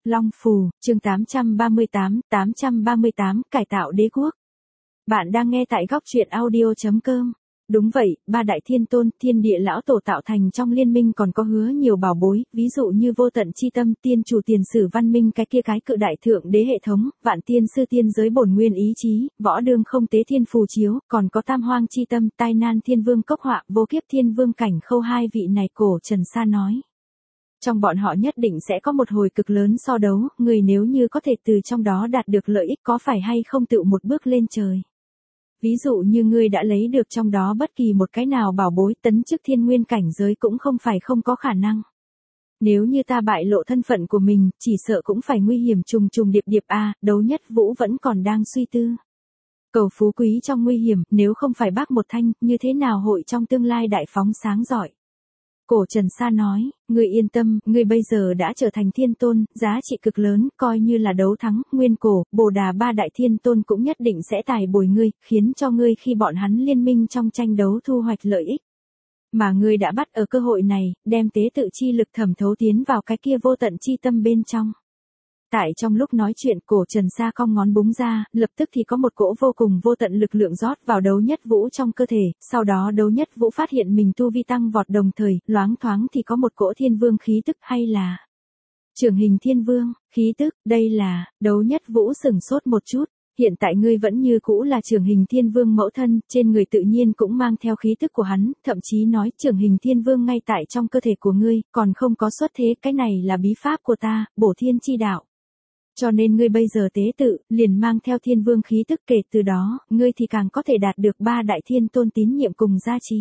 Long Phù, chương 838, cải tạo đế quốc. Bạn đang nghe tại góc truyện audio.com. Đúng vậy, ba đại thiên tôn, thiên địa lão tổ tạo thành trong liên minh còn có hứa nhiều bảo bối, ví dụ như vô tận chi tâm, tiên chủ tiền sử văn minh, cái cự đại thượng đế hệ thống, vạn tiên sư tiên giới bổn nguyên ý chí, võ đương không tế thiên phù chiếu, còn có tam hoang chi tâm, tai nan thiên vương cốc họa, vô kiếp thiên vương cảnh khâu. Hai vị này Cổ Trần Sa nói. Trong bọn họ nhất định sẽ có một hồi cực lớn so đấu, người nếu như có thể từ trong đó đạt được lợi ích có phải hay không tự một bước lên trời. Ví dụ như ngươi đã lấy được trong đó bất kỳ một cái nào bảo bối, tấn chức thiên nguyên cảnh giới cũng không phải không có khả năng. Nếu như ta bại lộ thân phận của mình, chỉ sợ cũng phải nguy hiểm trùng trùng điệp a. Đấu Nhất Vũ vẫn còn đang suy tư. Cầu phú quý trong nguy hiểm, nếu không phải bác một thanh, như thế nào hội trong tương lai đại phóng sáng giỏi. Cổ Trần Sa nói, ngươi yên tâm, ngươi bây giờ đã trở thành thiên tôn, giá trị cực lớn, coi như là đấu thắng, Nguyên Cổ, Bồ Đà ba đại thiên tôn cũng nhất định sẽ tài bồi ngươi, khiến cho ngươi khi bọn hắn liên minh trong tranh đấu thu hoạch lợi ích. Mà ngươi đã bắt ở cơ hội này, đem tế tự chi lực thẩm thấu tiến vào cái kia vô tận chi tâm bên trong. Tại trong lúc nói chuyện, Cổ Trần Sa cong ngón búng ra, lập tức thì có một cỗ vô cùng vô tận lực lượng rót vào Đấu Nhất Vũ trong cơ thể, sau đó Đấu Nhất Vũ phát hiện mình tu vi tăng vọt, đồng thời, loáng thoáng thì có một cỗ thiên vương khí tức, hay là trưởng hình thiên vương, khí tức, đây là, Đấu Nhất Vũ sửng sốt một chút. Hiện tại ngươi vẫn như cũ là trưởng hình thiên vương mẫu thân, trên người tự nhiên cũng mang theo khí tức của hắn, thậm chí nói trưởng hình thiên vương ngay tại trong cơ thể của ngươi, còn không có xuất thế, cái này là bí pháp của ta, bổ thiên chi đạo. Cho nên ngươi bây giờ tế tự, liền mang theo thiên vương khí tức, kể từ đó, ngươi thì càng có thể đạt được ba đại thiên tôn tín nhiệm cùng gia trì.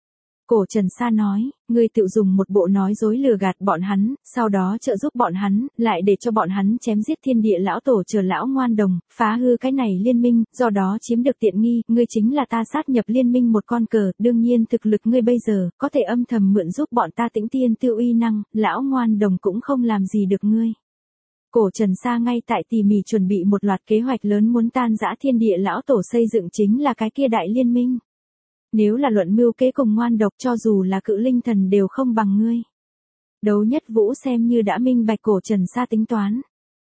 Cổ Trần Sa nói, ngươi tự dùng một bộ nói dối lừa gạt bọn hắn, sau đó trợ giúp bọn hắn, lại để cho bọn hắn chém giết thiên địa lão tổ chờ lão ngoan đồng, phá hư cái này liên minh, do đó chiếm được tiện nghi, ngươi chính là ta sát nhập liên minh một con cờ, đương nhiên thực lực ngươi bây giờ, có thể âm thầm mượn giúp bọn ta tĩnh tiên tiêu uy năng, lão ngoan đồng cũng không làm gì được ngươi. Cổ Trần Sa ngay tại tỉ mỉ chuẩn bị một loạt kế hoạch lớn muốn tan rã thiên địa lão tổ, xây dựng chính là cái kia đại liên minh. Nếu là luận mưu kế cùng ngoan độc, cho dù là cự linh thần đều không bằng ngươi. Đấu Nhất Vũ xem như đã minh bạch Cổ Trần Sa tính toán.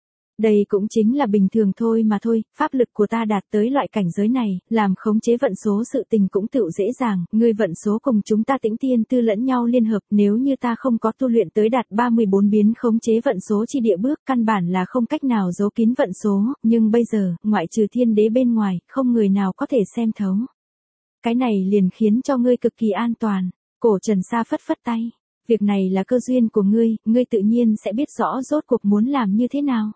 Đây cũng chính là bình thường thôi mà thôi, pháp lực của ta đạt tới loại cảnh giới này, làm khống chế vận số sự tình cũng tựu dễ dàng, ngươi vận số cùng chúng ta tĩnh tiên tư lẫn nhau liên hợp, nếu như ta không có tu luyện tới đạt 34 biến khống chế vận số chi địa bước, căn bản là không cách nào giấu kín vận số, nhưng bây giờ, ngoại trừ thiên đế bên ngoài, không người nào có thể xem thấu. Cái này liền khiến cho ngươi cực kỳ an toàn. Cổ Trần Sa phất phất tay, việc này là cơ duyên của ngươi, ngươi tự nhiên sẽ biết rõ rốt cuộc muốn làm như thế nào.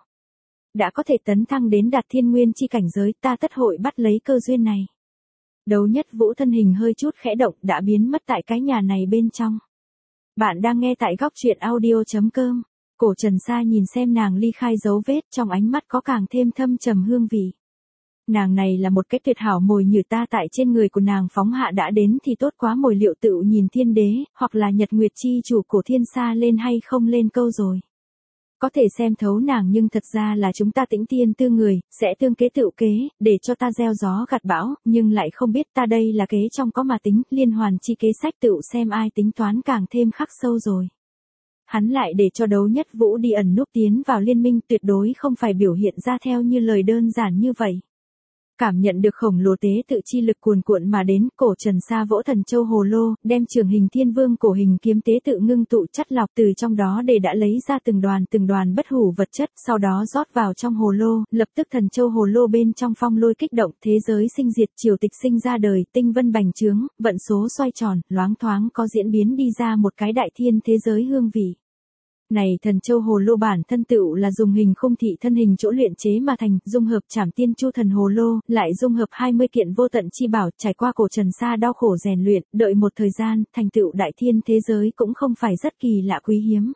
Đã có thể tấn thăng đến đạt thiên nguyên chi cảnh giới, ta tất hội bắt lấy cơ duyên này. Đấu Nhất Vũ thân hình hơi chút khẽ động, đã biến mất tại cái nhà này bên trong. Bạn đang nghe tại góc truyện audio.com. Cổ Trần Sa nhìn xem nàng ly khai dấu vết, trong ánh mắt có càng thêm thâm trầm hương vị. Nàng này là một cái tuyệt hảo mồi nhử, ta tại trên người của nàng phóng hạ đã đến thì tốt quá, mồi liệu tựu nhìn thiên đế, hoặc là Nhật Nguyệt chi chủ Cổ Thiên Sa lên hay không lên câu rồi. Có thể xem thấu nàng, nhưng thật ra là chúng ta tĩnh tiên tư người, sẽ tương kế tựu kế, để cho ta gieo gió gặt bão, nhưng lại không biết ta đây là kế trong có mà tính, liên hoàn chi kế sách tựu xem ai tính toán càng thêm khắc sâu rồi. Hắn lại để cho Đấu Nhất Vũ đi ẩn núp tiến vào liên minh, tuyệt đối không phải biểu hiện ra theo như lời đơn giản như vậy. Cảm nhận được khổng lồ tế tự chi lực cuồn cuộn mà đến, Cổ Trần Sa vỗ thần châu hồ lô, đem trường hình thiên vương cổ hình kiếm tế tự ngưng tụ chất lọc, từ trong đó để đã lấy ra từng đoàn bất hủ vật chất, sau đó rót vào trong hồ lô, lập tức thần châu hồ lô bên trong phong lôi kích động, thế giới sinh diệt, triều tịch sinh ra đời, tinh vân bành trướng, vận số xoay tròn, loáng thoáng có diễn biến đi ra một cái đại thiên thế giới hương vị. Này thần châu hồ lô bản thân tựu là dùng hình khung thị thân hình chỗ luyện chế mà thành, dung hợp Trảm Tiên Chu thần hồ lô, lại dung hợp 20 kiện vô tận chi bảo, trải qua Cổ Trần Sa đau khổ rèn luyện, đợi một thời gian, thành tựu đại thiên thế giới cũng không phải rất kỳ lạ quý hiếm.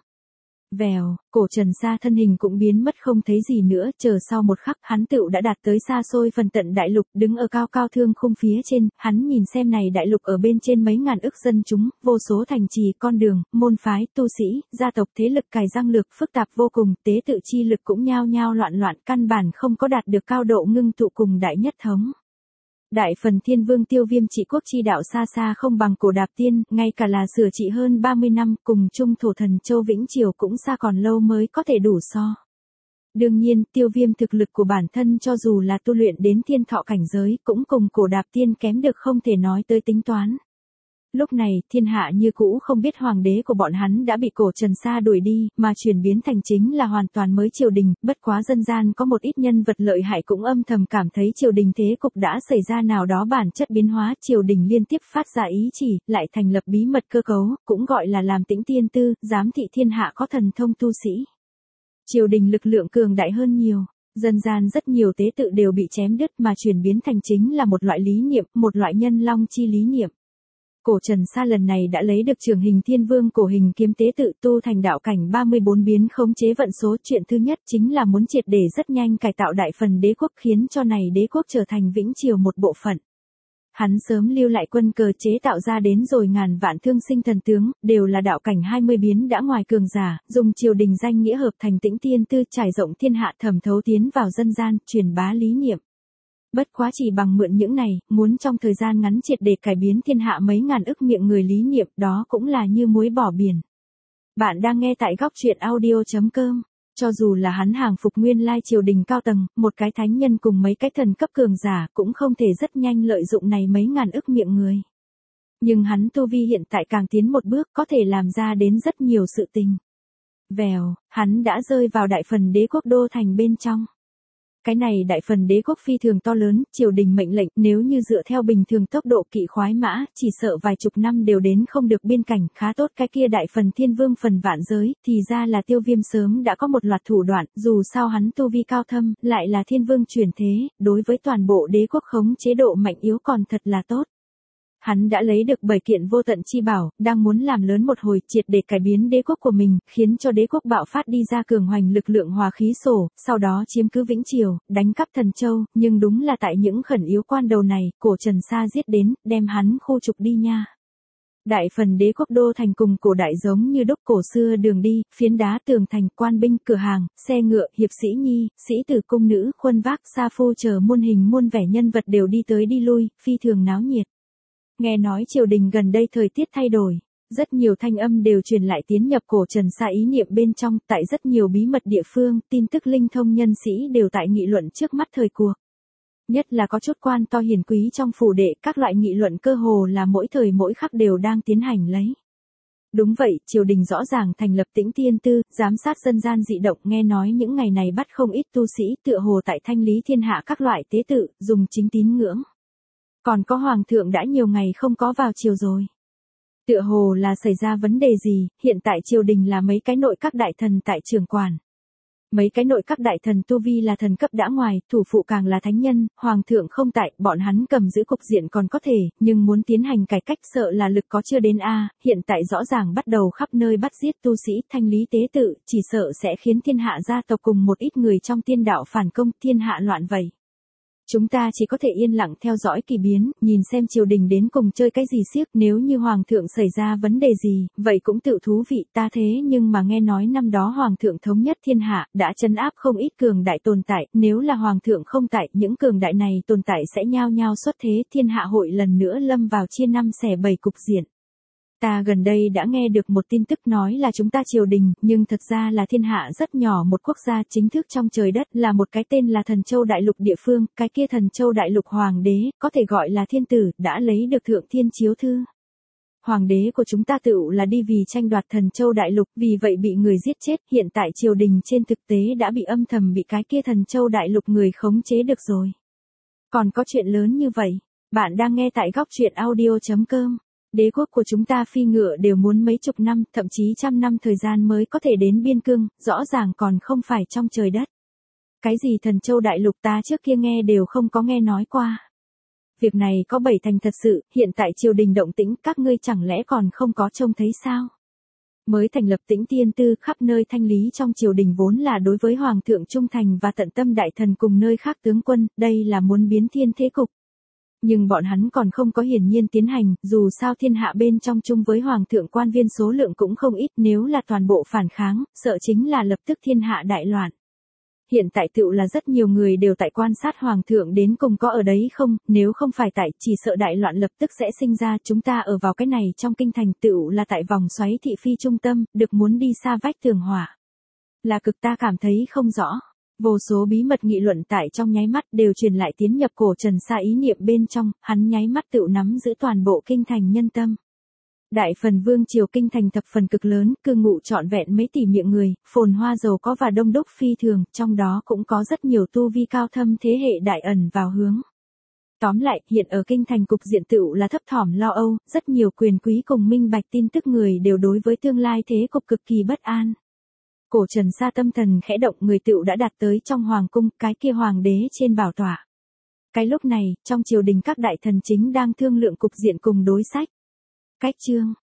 Vèo, Cổ Trần Sa thân hình cũng biến mất không thấy gì nữa, chờ sau một khắc, hắn tựu đã đạt tới xa xôi phần tận đại lục, đứng ở cao cao thương khung phía trên, hắn nhìn xem này đại lục ở bên trên mấy ngàn ức dân chúng, vô số thành trì, con đường, môn phái, tu sĩ, gia tộc, thế lực cài răng lược phức tạp vô cùng, tế tự chi lực cũng nhao nhao loạn, căn bản không có đạt được cao độ ngưng tụ cùng đại nhất thống. Đại phần thiên vương Tiêu Viêm trị quốc chi đạo xa xa không bằng Cổ Đạp Tiên, ngay cả là sửa trị hơn 30 năm, cùng chung thổ thần Châu Vĩnh Triều cũng xa còn lâu mới có thể đủ so. Đương nhiên, Tiêu Viêm thực lực của bản thân cho dù là tu luyện đến thiên thọ cảnh giới, cũng cùng Cổ Đạp Tiên kém được không thể nói tới tính toán. Lúc này, thiên hạ như cũ không biết hoàng đế của bọn hắn đã bị Cổ Trần Sa đuổi đi, mà chuyển biến thành chính là hoàn toàn mới triều đình, bất quá dân gian có một ít nhân vật lợi hại cũng âm thầm cảm thấy triều đình thế cục đã xảy ra nào đó bản chất biến hóa, triều đình liên tiếp phát ra ý chỉ, lại thành lập bí mật cơ cấu, cũng gọi là làm tĩnh tiên tư, giám thị thiên hạ có thần thông tu sĩ. Triều đình lực lượng cường đại hơn nhiều. Dân gian rất nhiều tế tự đều bị chém đứt mà chuyển biến thành chính là một loại lý niệm, một loại nhân long chi lý niệm. Cổ Trần Sa lần này đã lấy được Trường Hình Thiên Vương cổ hình kiếm tế tự tu thành đạo cảnh 34 biến khống chế vận số. Chuyện thứ nhất chính là muốn triệt để rất nhanh cải tạo đại phần đế quốc, khiến cho này đế quốc trở thành vĩnh triều một bộ phận. Hắn sớm lưu lại quân cờ chế tạo ra đến rồi ngàn vạn thương sinh thần tướng, đều là đạo cảnh 20 biến đã ngoài cường giả, dùng triều đình danh nghĩa hợp thành tĩnh tiên tư, trải rộng thiên hạ, thẩm thấu tiến vào dân gian, truyền bá lý niệm. Bất quá chỉ bằng mượn những này, muốn trong thời gian ngắn triệt để cải biến thiên hạ mấy ngàn ức miệng người lý niệm, đó cũng là như muối bỏ biển. Bạn đang nghe tại góc truyện audio.com. Cho dù là hắn hàng phục nguyên lai triều đình cao tầng, một cái thánh nhân cùng mấy cái thần cấp cường giả cũng không thể rất nhanh lợi dụng này mấy ngàn ức miệng người. Nhưng hắn tu vi hiện tại càng tiến một bước, có thể làm ra đến rất nhiều sự tình. Vèo, hắn đã rơi vào đại phần đế quốc đô thành bên trong. Cái này đại phần đế quốc phi thường to lớn, triều đình mệnh lệnh, nếu như dựa theo bình thường tốc độ kỵ khoái mã, chỉ sợ vài chục năm đều đến không được biên cảnh, khá tốt. Cái kia đại phần thiên vương phần vạn giới, thì ra là Tiêu Viêm sớm đã có một loạt thủ đoạn, dù sao hắn tu vi cao thâm, lại là thiên vương chuyển thế, đối với toàn bộ đế quốc khống chế độ mạnh yếu còn thật là tốt. Hắn đã lấy được 7 kiện vô tận chi bảo, đang muốn làm lớn một hồi, triệt để cải biến đế quốc của mình, khiến cho đế quốc bạo phát đi ra cường hoành lực lượng hòa khí sổ, sau đó chiếm cứ Vĩnh Triều, đánh cắp Thần Châu, nhưng đúng là tại những khẩn yếu quan đầu này, Cổ Trần Sa giết đến, đem hắn khu trục đi nha. Đại phần đế quốc đô thành cùng cổ đại giống như đúc cổ xưa đường đi, phiến đá tường thành, quan binh, cửa hàng, xe ngựa, hiệp sĩ nhi, sĩ tử cung nữ, khuân vác, sa phu chờ muôn hình muôn vẻ nhân vật đều đi tới đi lui, phi thường náo nhiệt. Nghe nói triều đình gần đây thời tiết thay đổi, rất nhiều thanh âm đều truyền lại tiến nhập Cổ Trần Sa ý niệm bên trong, tại rất nhiều bí mật địa phương, tin tức linh thông nhân sĩ đều tại nghị luận trước mắt thời cuộc. Nhất là có chút quan to hiền quý trong phủ đệ, các loại nghị luận cơ hồ là mỗi thời mỗi khắc đều đang tiến hành lấy. Đúng vậy, triều đình rõ ràng thành lập tĩnh tiên tư, giám sát dân gian dị động, nghe nói những ngày này bắt không ít tu sĩ tựa hồ tại thanh lý thiên hạ các loại tế tự, dùng chính tín ngưỡng. Còn có hoàng thượng đã nhiều ngày không có vào triều rồi. Tựa hồ là xảy ra vấn đề gì, hiện tại triều đình là mấy cái nội các đại thần tại trường quản. Mấy cái nội các đại thần tu vi là thần cấp đã ngoài, thủ phụ càng là thánh nhân, hoàng thượng không tại, bọn hắn cầm giữ cục diện còn có thể, nhưng muốn tiến hành cải cách sợ là lực có chưa đến a. Hiện tại rõ ràng bắt đầu khắp nơi bắt giết tu sĩ, thanh lý tế tự, chỉ sợ sẽ khiến thiên hạ gia tộc cùng một ít người trong tiên đạo phản công, thiên hạ loạn vậy. Chúng ta chỉ có thể yên lặng theo dõi kỳ biến, nhìn xem triều đình đến cùng chơi cái gì xiếc, nếu như hoàng thượng xảy ra vấn đề gì, vậy cũng tự thú vị ta thế nhưng mà nghe nói năm đó hoàng thượng thống nhất thiên hạ, đã trấn áp không ít cường đại tồn tại, nếu là hoàng thượng không tại, những cường đại này tồn tại sẽ nhao nhao xuất thế, thiên hạ hội lần nữa lâm vào chia năm xẻ bảy cục diện. Ta gần đây đã nghe được một tin tức nói là chúng ta triều đình, nhưng thật ra là thiên hạ rất nhỏ một quốc gia chính thức trong trời đất là một cái tên là Thần Châu Đại Lục địa phương, cái kia Thần Châu Đại Lục hoàng đế, có thể gọi là thiên tử, đã lấy được thượng thiên chiếu thư. Hoàng đế của chúng ta tựu là đi vì tranh đoạt Thần Châu Đại Lục, vì vậy bị người giết chết, hiện tại triều đình trên thực tế đã bị âm thầm bị cái kia Thần Châu Đại Lục người khống chế được rồi. Còn có chuyện lớn như vậy, bạn đang nghe tại góc truyện audio.com. Đế quốc của chúng ta phi ngựa đều muốn mấy chục năm, thậm chí trăm năm thời gian mới có thể đến biên cương, rõ ràng còn không phải trong trời đất. Cái gì Thần Châu Đại Lục ta trước kia nghe đều không có nghe nói qua. Việc này có 7 thành thật sự, hiện tại triều đình động tĩnh, các ngươi chẳng lẽ còn không có trông thấy sao? Mới thành lập tĩnh tiên tư, khắp nơi thanh lý trong triều đình vốn là đối với hoàng thượng trung thành và tận tâm đại thần cùng nơi khác tướng quân, đây là muốn biến thiên thế cục. Nhưng bọn hắn còn không có hiển nhiên tiến hành, dù sao thiên hạ bên trong chung với hoàng thượng quan viên số lượng cũng không ít, nếu là toàn bộ phản kháng, sợ chính là lập tức thiên hạ đại loạn. Hiện tại tựu là rất nhiều người đều tại quan sát hoàng thượng đến cùng có ở đấy không, nếu không phải tại, chỉ sợ đại loạn lập tức sẽ sinh ra, chúng ta ở vào cái này trong kinh thành tựu là tại vòng xoáy thị phi trung tâm, được muốn đi xa vách tường hỏa. Là cực ta cảm thấy không rõ. Vô số bí mật nghị luận tại trong nháy mắt đều truyền lại tiến nhập cổ Trần Sa ý niệm bên trong, hắn nháy mắt tựu nắm giữ toàn bộ kinh thành nhân tâm. Đại phần vương triều kinh thành thập phần cực lớn, cư ngụ trọn vẹn mấy tỷ miệng người, phồn hoa giàu có và đông đúc phi thường, trong đó cũng có rất nhiều tu vi cao thâm thế hệ đại ẩn vào hướng. Tóm lại, hiện ở kinh thành cục diện tựu là thấp thỏm lo âu, rất nhiều quyền quý cùng minh bạch tin tức người đều đối với tương lai thế cục cực kỳ bất an. Cổ Trần Sa tâm thần khẽ động, người tựu đã đạt tới trong hoàng cung, cái kia hoàng đế trên bảo tọa. Cái lúc này, trong triều đình các đại thần chính đang thương lượng cục diện cùng đối sách. Cách chương